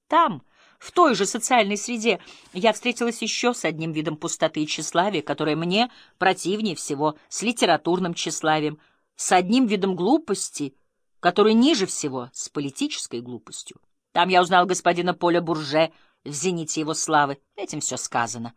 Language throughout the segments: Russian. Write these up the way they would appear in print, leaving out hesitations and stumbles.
Там, в той же социальной среде, я встретилась еще с одним видом пустоты и тщеславия, которое мне противнее всего, с литературным тщеславием, с одним видом глупости, который ниже всего, с политической глупостью. Там я узнал господина Поля Бурже в зените его славы. Этим все сказано.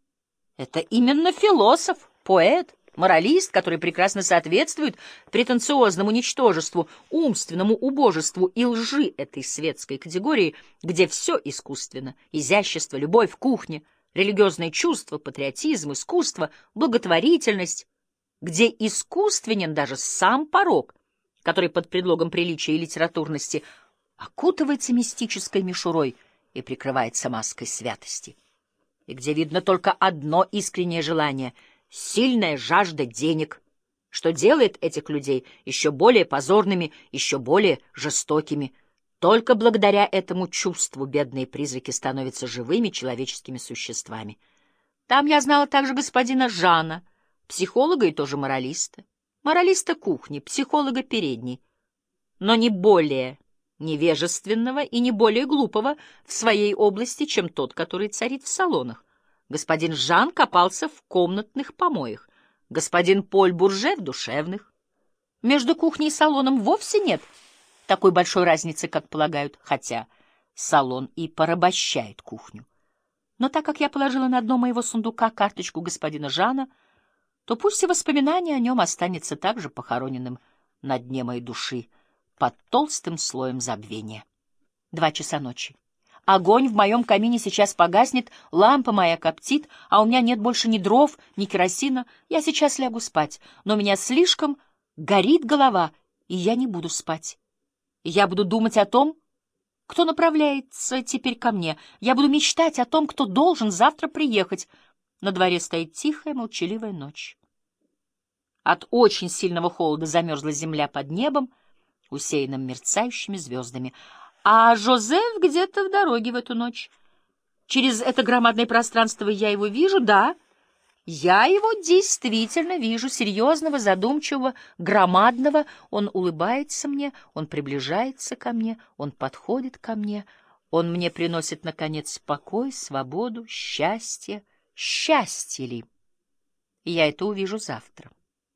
Это именно философ, поэт, моралист, который прекрасно соответствует претенциозному ничтожеству, умственному убожеству и лжи этой светской категории, где все искусственно: изящество, любовь, кухня, религиозное чувство, патриотизм, искусство, благотворительность, где искусственен даже сам порок, который под предлогом приличия и литературности окутывается мистической мишурой и прикрывается маской святости, и где видно только одно искреннее желание — сильная жажда денег, что делает этих людей еще более позорными, еще более жестокими. Только благодаря этому чувству бедные призраки становятся живыми человеческими существами. Там я знала также господина Жана, психолога и тоже моралиста. Моралиста кухни, психолога передней, но не более невежественного и не более глупого в своей области, чем тот, который царит в салонах. Господин Жан копался в комнатных помоях, господин Поль Бурже — в душевных. Между кухней и салоном вовсе нет такой большой разницы, как полагают, хотя салон и порабощает кухню. Но так как я положила на дно моего сундука карточку господина Жана, то пусть и воспоминание о нем останется также похороненным на дне моей души под толстым слоем забвения. 2 часа ночи. Огонь в моем камине сейчас погаснет, лампа моя коптит, а у меня нет больше ни дров, ни керосина. Я сейчас лягу спать, но у меня слишком горит голова, и я не буду спать. Я буду думать о том, кто направляется теперь ко мне. Я буду мечтать о том, кто должен завтра приехать. На дворе стоит тихая, молчаливая ночь. От очень сильного холода замерзла земля под небом, усеянным мерцающими звездами. А Жозеф где-то в дороге в эту ночь. Через это громадное пространство я его вижу, да, я его действительно вижу, серьезного, задумчивого, громадного. Он улыбается мне, он приближается ко мне, он подходит ко мне, он мне приносит, наконец, покой, свободу, счастье. Счастье ли? Я это увижу завтра.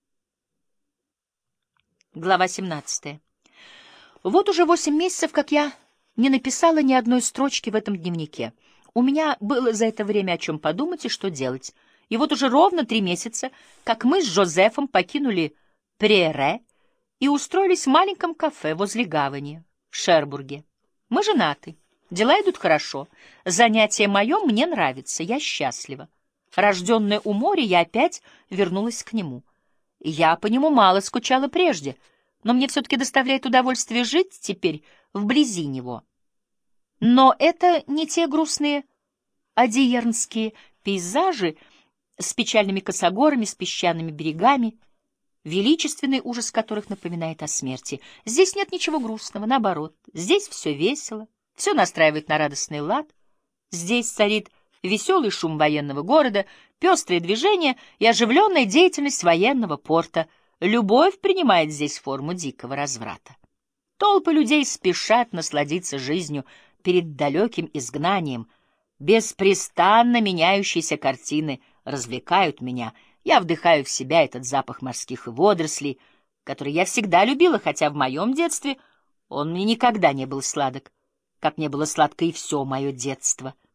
Глава 17. Вот уже 8 месяцев, как я не написала ни одной строчки в этом дневнике. У меня было за это время о чем подумать и что делать. И вот уже ровно 3 месяца, как мы с Жозефом покинули Прерре и устроились в маленьком кафе возле гавани в Шербурге. Мы женаты, дела идут хорошо, занятие мое мне нравится, я счастлива. Рожденная у моря, я опять вернулась к нему. Я по нему мало скучала прежде, но мне все-таки доставляет удовольствие жить теперь вблизи него. Но это не те грустные адиернские пейзажи с печальными косогорами, с песчаными берегами, величественный ужас которых напоминает о смерти. Здесь нет ничего грустного, наоборот. Здесь все весело, все настраивает на радостный лад. Здесь царит веселый шум военного города, пестрое движение и оживленная деятельность военного порта. Любовь принимает здесь форму дикого разврата. Толпы людей спешат насладиться жизнью перед далеким изгнанием. Беспрестанно меняющиеся картины развлекают меня. Я вдыхаю в себя этот запах морских водорослей, который я всегда любила, хотя в моем детстве он мне никогда не был сладок, как не было сладко и все мое детство.